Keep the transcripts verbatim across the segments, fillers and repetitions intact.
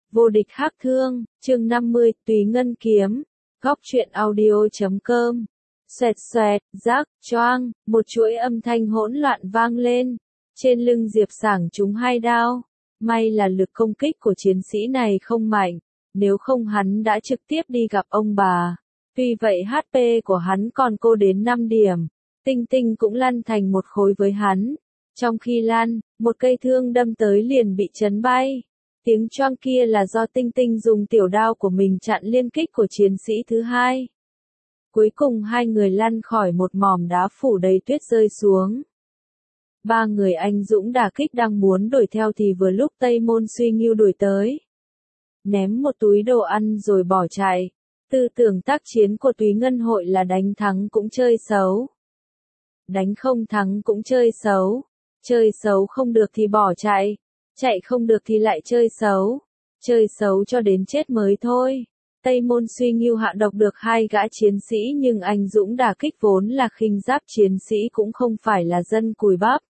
Vô địch hắc thương, chương năm mươi, Túy Ngân Kiếm, góc truyện audio chấm com. Xoẹt xoẹt, rác, choang, một chuỗi âm thanh hỗn loạn vang lên. Trên lưng Diệp Sảng trúng hai đao. May là lực công kích của chiến sĩ này không mạnh, nếu không hắn đã trực tiếp đi gặp ông bà. Tuy vậy hát pê của hắn còn cô đến năm điểm. Tinh Tinh cũng lăn thành một khối với hắn. Trong khi lăn, một cây thương đâm tới liền bị chấn bay. Tiếng choang kia là do Tinh Tinh dùng tiểu đao của mình chặn liên kích của chiến sĩ thứ hai. Cuối cùng hai người lăn khỏi một mỏm đá phủ đầy tuyết rơi xuống. Ba người anh dũng đả kích đang muốn đuổi theo thì vừa lúc Tây Môn Suy Ngưu đuổi tới. Ném một túi đồ ăn rồi bỏ chạy. Tư tưởng tác chiến của Túy Ngân Hội là đánh thắng cũng chơi xấu. Đánh không thắng cũng chơi xấu. Chơi xấu không được thì bỏ chạy. Chạy không được thì lại chơi xấu. Chơi xấu cho đến chết mới thôi. Tây Môn Suy Ngưu hạ độc được hai gã chiến sĩ nhưng anh dũng đả kích vốn là khinh giáp chiến sĩ cũng không phải là dân cùi bắp.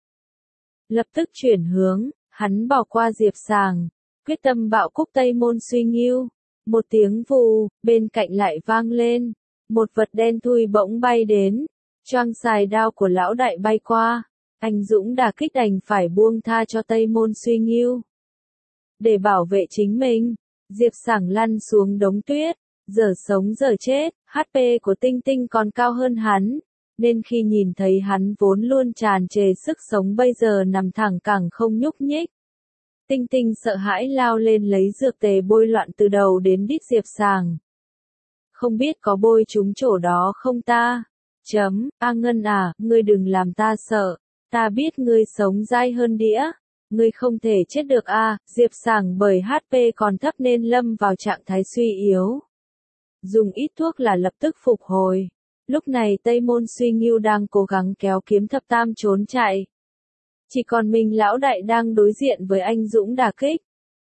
Lập tức chuyển hướng, hắn bỏ qua Diệp Sảng, quyết tâm bạo cúc Tây Môn Suy Ngưu. Một tiếng vù, bên cạnh lại vang lên. Một vật đen thui bỗng bay đến. Choang xài đao của lão đại bay qua. Anh dũng đả kích đành phải buông tha cho Tây Môn Suy Ngưu. Để bảo vệ chính mình, Diệp Sảng lăn xuống đống tuyết, giờ sống giờ chết, hát pê của Tinh Tinh còn cao hơn hắn, nên khi nhìn thấy hắn vốn luôn tràn trề sức sống bây giờ nằm thẳng cẳng không nhúc nhích. Tinh Tinh sợ hãi lao lên lấy dược tề bôi loạn từ đầu đến đít Diệp Sảng. Không biết có bôi trúng chỗ đó không ta? Chấm, A Ngân à, ngươi đừng làm ta sợ, ta biết ngươi sống dai hơn đĩa. Ngươi không thể chết được a, à, Diệp Sảng bởi hát pê còn thấp nên lâm vào trạng thái suy yếu. Dùng ít thuốc là lập tức phục hồi. Lúc này Tây Môn Suy Ngưu đang cố gắng kéo Kiếm Thập Tam trốn chạy. Chỉ còn mình lão đại đang đối diện với anh dũng đả kích.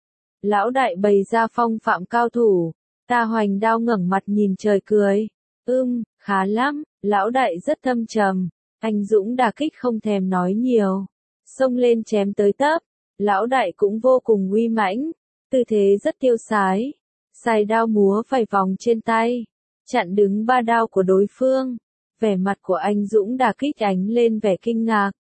Lão đại bày ra phong phạm cao thủ, ta hoành đao ngẩng mặt nhìn trời cười. Ưm, khá lắm, lão đại rất thâm trầm, anh dũng đả kích không thèm nói nhiều. Xông lên chém tới tấp, lão đại cũng vô cùng uy mãnh, tư thế rất tiêu sái, xài đao múa vài vòng trên tay, chặn đứng ba đao của đối phương, vẻ mặt của anh dũng đả kích ánh lên vẻ kinh ngạc.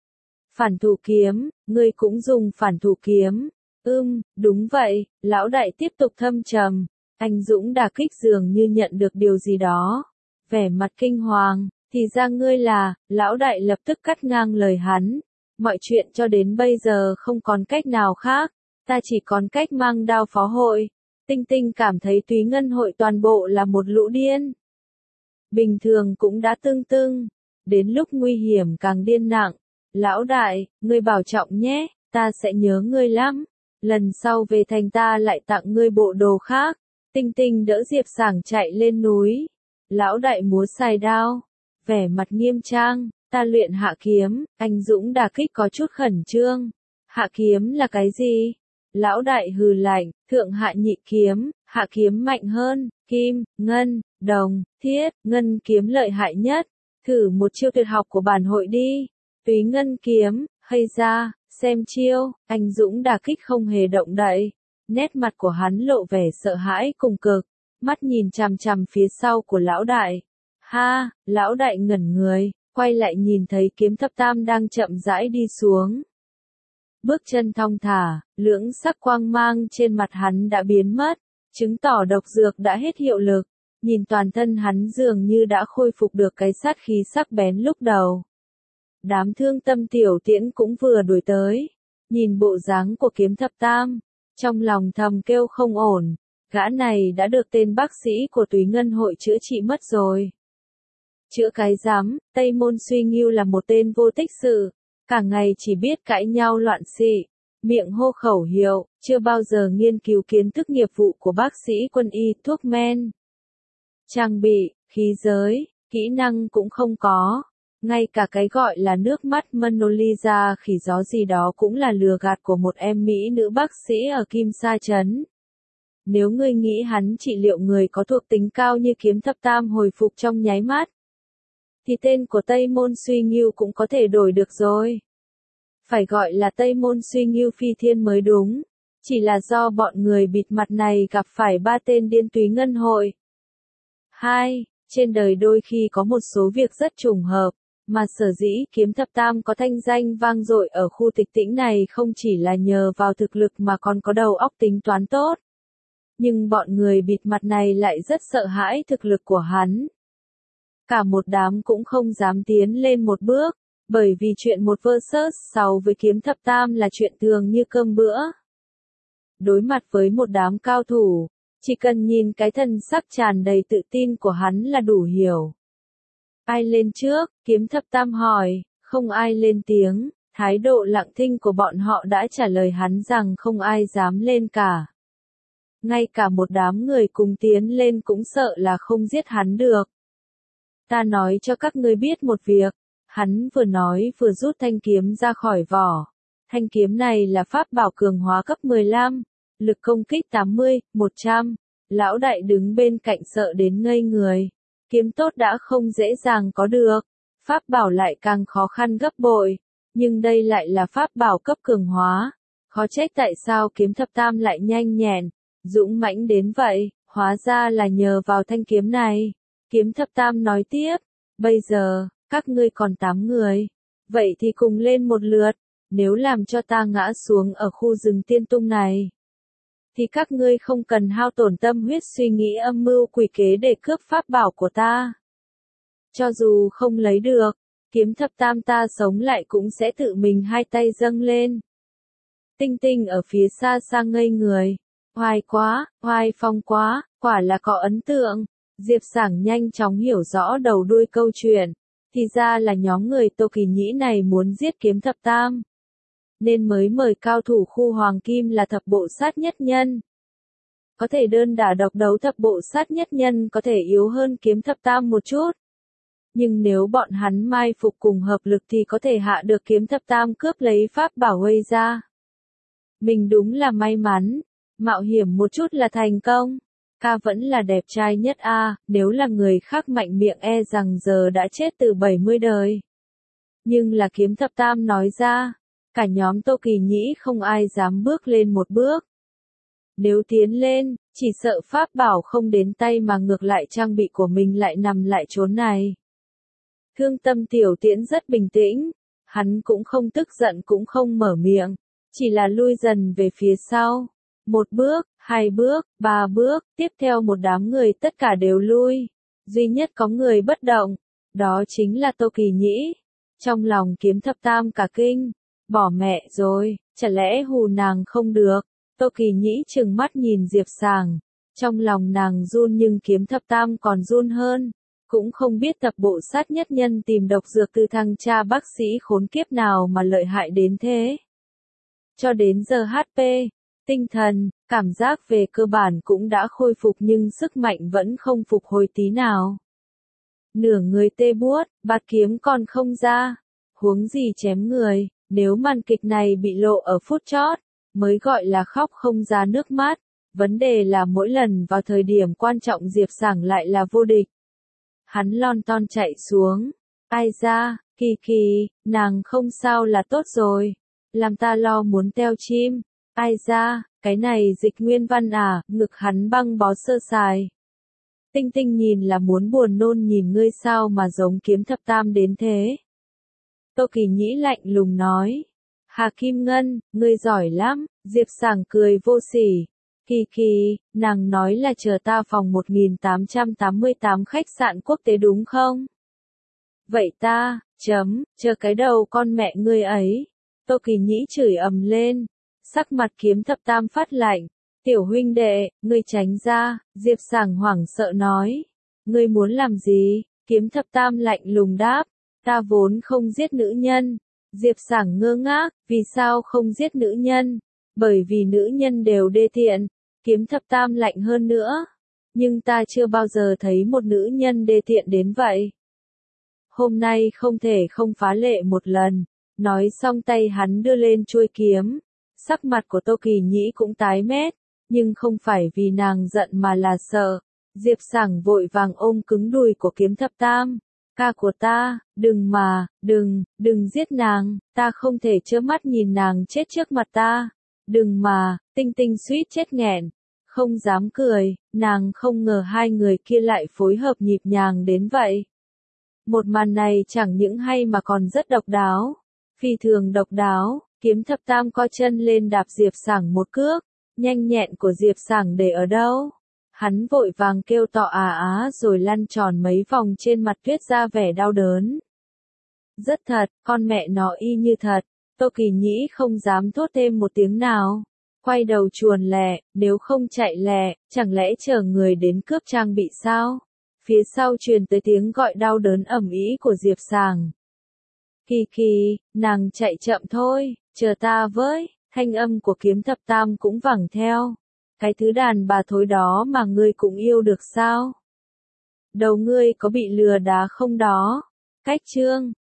Phản thủ kiếm, ngươi cũng dùng phản thủ kiếm, ưm, đúng vậy, lão đại tiếp tục thâm trầm, anh dũng đả kích dường như nhận được điều gì đó, vẻ mặt kinh hoàng, thì ra ngươi là, lão đại lập tức cắt ngang lời hắn. Mọi chuyện cho đến bây giờ không còn cách nào khác, ta chỉ còn cách mang đao phó hội. Tinh Tinh cảm thấy Túy Ngân Hội toàn bộ là một lũ điên. Bình thường cũng đã tưng tưng, đến lúc nguy hiểm càng điên nặng. Lão đại, ngươi bảo trọng nhé, ta sẽ nhớ ngươi lắm. Lần sau về thành ta lại tặng ngươi bộ đồ khác. Tinh Tinh đỡ Diệp Sảng chạy lên núi. Lão đại múa xài đao, vẻ mặt nghiêm trang. Ta luyện hạ kiếm, anh dũng đả kích có chút khẩn trương. Hạ kiếm là cái gì? Lão đại hừ lạnh, thượng hạ nhị kiếm, hạ kiếm mạnh hơn, kim, ngân, đồng, thiết, ngân kiếm lợi hại nhất. Thử một chiêu tuyệt học của bản hội đi. Túy Ngân kiếm, hay ra, xem chiêu, anh dũng đả kích không hề động đậy. Nét mặt của hắn lộ vẻ sợ hãi cùng cực, mắt nhìn chằm chằm phía sau của lão đại. Ha, lão đại ngẩn người. Quay lại nhìn thấy Kiếm Thập Tam đang chậm rãi đi xuống. Bước chân thong thả, lưỡng sắc quang mang trên mặt hắn đã biến mất, chứng tỏ độc dược đã hết hiệu lực. Nhìn toàn thân hắn dường như đã khôi phục được cái sát khí sắc bén lúc đầu. Đám thương tâm tiểu tiễn cũng vừa đuổi tới. Nhìn bộ dáng của Kiếm Thập Tam, trong lòng thầm kêu không ổn, gã này đã được tên bác sĩ của Túy Ngân Hội chữa trị mất rồi. Chữa cái rắm, Tây Môn Suy Ngưu là một tên vô tích sự, cả ngày chỉ biết cãi nhau loạn xị, miệng hô khẩu hiệu, chưa bao giờ nghiên cứu kiến thức nghiệp vụ của bác sĩ quân y, thuốc men, trang bị, khí giới, kỹ năng cũng không có, ngay cả cái gọi là nước mắt Monolisa khỉ gió gì đó cũng là lừa gạt của một em mỹ nữ bác sĩ ở Kim Sa Trấn. Nếu ngươi nghĩ hắn trị liệu người có thuộc tính cao như Kiếm Thập Tam hồi phục trong nháy mắt, thì tên của Tây Môn Suy Ngưu cũng có thể đổi được rồi. Phải gọi là Tây Môn Suy Ngưu phi thiên mới đúng. Chỉ là do bọn người bịt mặt này gặp phải ba tên điên túy ngân hội. hai. Trên đời đôi khi có một số việc rất trùng hợp, mà sở dĩ Kiếm Thập Tam có thanh danh vang dội ở khu tịch tĩnh này không chỉ là nhờ vào thực lực mà còn có đầu óc tính toán tốt. Nhưng bọn người bịt mặt này lại rất sợ hãi thực lực của hắn. Cả một đám cũng không dám tiến lên một bước, bởi vì chuyện một versus sáu với Kiếm Thập Tam là chuyện thường như cơm bữa. Đối mặt với một đám cao thủ, chỉ cần nhìn cái thần sắc tràn đầy tự tin của hắn là đủ hiểu. Ai lên trước? Kiếm Thập Tam hỏi, không ai lên tiếng, thái độ lặng thinh của bọn họ đã trả lời hắn rằng không ai dám lên cả. Ngay cả một đám người cùng tiến lên cũng sợ là không giết hắn được. Ta nói cho các ngươi biết một việc, hắn vừa nói vừa rút thanh kiếm ra khỏi vỏ. Thanh kiếm này là pháp bảo cường hóa cấp mười lăm, lực công kích tám mươi, một trăm. Lão đại đứng bên cạnh sợ đến ngây người. Kiếm tốt đã không dễ dàng có được, pháp bảo lại càng khó khăn gấp bội. Nhưng đây lại là pháp bảo cấp cường hóa. Khó trách tại sao Kiếm Thập Tam lại nhanh nhẹn, dũng mãnh đến vậy, hóa ra là nhờ vào thanh kiếm này. Kiếm Thập Tam nói tiếp, bây giờ, các ngươi còn tám người. Vậy thì cùng lên một lượt, nếu làm cho ta ngã xuống ở khu rừng tiên tung này, thì các ngươi không cần hao tổn tâm huyết suy nghĩ âm mưu quỷ kế để cướp pháp bảo của ta. Cho dù không lấy được, Kiếm Thập Tam ta sống lại cũng sẽ tự mình hai tay dâng lên. Tinh Tinh ở phía xa xa ngây người. Hoài quá, hoài phong quá, quả là có ấn tượng. Diệp Sảng nhanh chóng hiểu rõ đầu đuôi câu chuyện. Thì ra là nhóm người Tô Kỳ Nhĩ này muốn giết Kiếm Thập Tam, nên mới mời cao thủ khu Hoàng Kim là thập bộ sát nhất nhân. Có thể đơn đả độc đấu thập bộ sát nhất nhân có thể yếu hơn Kiếm Thập Tam một chút. Nhưng nếu bọn hắn mai phục cùng hợp lực thì có thể hạ được Kiếm Thập Tam cướp lấy pháp bảo Huây ra. Mình đúng là may mắn, mạo hiểm một chút là thành công. Ca vẫn là đẹp trai nhất a, à, nếu là người khác mạnh miệng e rằng giờ đã chết từ bảy mươi đời. Nhưng là Kiếm Thập Tam nói ra, cả nhóm Tô Kỳ Nhĩ không ai dám bước lên một bước. Nếu tiến lên, chỉ sợ pháp bảo không đến tay mà ngược lại trang bị của mình lại nằm lại chốn này. Thương Tâm Tiểu Tiễn rất bình tĩnh, hắn cũng không tức giận cũng không mở miệng, chỉ là lui dần về phía sau. Một bước, hai bước, ba bước, tiếp theo một đám người tất cả đều lui. Duy nhất có người bất động, đó chính là Tô Kỳ Nhĩ. Trong lòng Kiếm Thập Tam cả kinh, bỏ mẹ rồi, chả lẽ hù nàng không được. Tô Kỳ Nhĩ trừng mắt nhìn Diệp Sảng, trong lòng nàng run nhưng Kiếm Thập Tam còn run hơn. Cũng không biết thập bộ sát nhất nhân tìm độc dược từ thằng cha bác sĩ khốn kiếp nào mà lợi hại đến thế. Cho đến giờ hát pê, tinh thần, cảm giác về cơ bản cũng đã khôi phục nhưng sức mạnh vẫn không phục hồi tí nào. Nửa người tê buốt, bạt kiếm còn không ra, huống gì chém người, nếu màn kịch này bị lộ ở phút chót, mới gọi là khóc không ra nước mắt. Vấn đề là mỗi lần vào thời điểm quan trọng Diệp Sảng lại là vô địch. Hắn lon ton chạy xuống, ai ra, Kỳ Kỳ, nàng không sao là tốt rồi, làm ta lo muốn teo chim. Ai ra, cái này Dịch Nguyên Văn à, ngực hắn băng bó sơ sài. Tinh Tinh nhìn là muốn buồn nôn nhìn ngươi sao mà giống Kiếm Thập Tam đến thế. Tô Kỳ Nhĩ lạnh lùng nói. Hà Kim Ngân, ngươi giỏi lắm, Diệp Sảng cười vô sỉ. Kỳ Kỳ, nàng nói là chờ ta phòng một nghìn tám trăm tám mươi tám khách sạn quốc tế đúng không? Vậy ta, chấm, chờ cái đầu con mẹ ngươi ấy. Tô Kỳ Nhĩ chửi ầm lên. Sắc mặt Kiếm Thập Tam phát lạnh. Tiểu huynh đệ, ngươi tránh ra, Diệp Sảng hoảng sợ nói. Ngươi muốn làm gì? Kiếm Thập Tam lạnh lùng đáp. Ta vốn không giết nữ nhân. Diệp Sảng ngơ ngác, vì sao không giết nữ nhân? Bởi vì nữ nhân đều đê tiện. Kiếm Thập Tam lạnh hơn nữa. Nhưng ta chưa bao giờ thấy một nữ nhân đê tiện đến vậy. Hôm nay không thể không phá lệ một lần. Nói xong tay hắn đưa lên chuôi kiếm. Sắc mặt của Tô Kỳ Nhĩ cũng tái mét, nhưng không phải vì nàng giận mà là sợ. Diệp Sảng vội vàng ôm cứng đùi của Kiếm Thập Tam. Ca của ta, đừng mà, đừng, đừng giết nàng, ta không thể trơ mắt nhìn nàng chết trước mặt ta. Đừng mà, Tinh Tinh suýt chết nghẹn, không dám cười, nàng không ngờ hai người kia lại phối hợp nhịp nhàng đến vậy. Một màn này chẳng những hay mà còn rất độc đáo, phi thường độc đáo, Kiếm Thập Tam co chân lên đạp Diệp Sảng một cước, nhanh nhẹn của Diệp Sảng để ở đâu? Hắn vội vàng kêu to à á rồi lăn tròn mấy vòng trên mặt tuyết ra vẻ đau đớn. Rất thật, con mẹ nó y như thật, Tô Kỳ Nhĩ không dám thốt thêm một tiếng nào. Quay đầu chuồn lẹ, nếu không chạy lẹ, chẳng lẽ chờ người đến cướp trang bị sao? Phía sau truyền tới tiếng gọi đau đớn ầm ĩ của Diệp Sảng. Kỳ Kỳ, nàng chạy chậm thôi, chờ ta với, thanh âm của Kiếm Thập Tam cũng vẳng theo. Cái thứ đàn bà thối đó mà ngươi cũng yêu được sao? Đầu ngươi có bị lừa đá không đó? Cách chương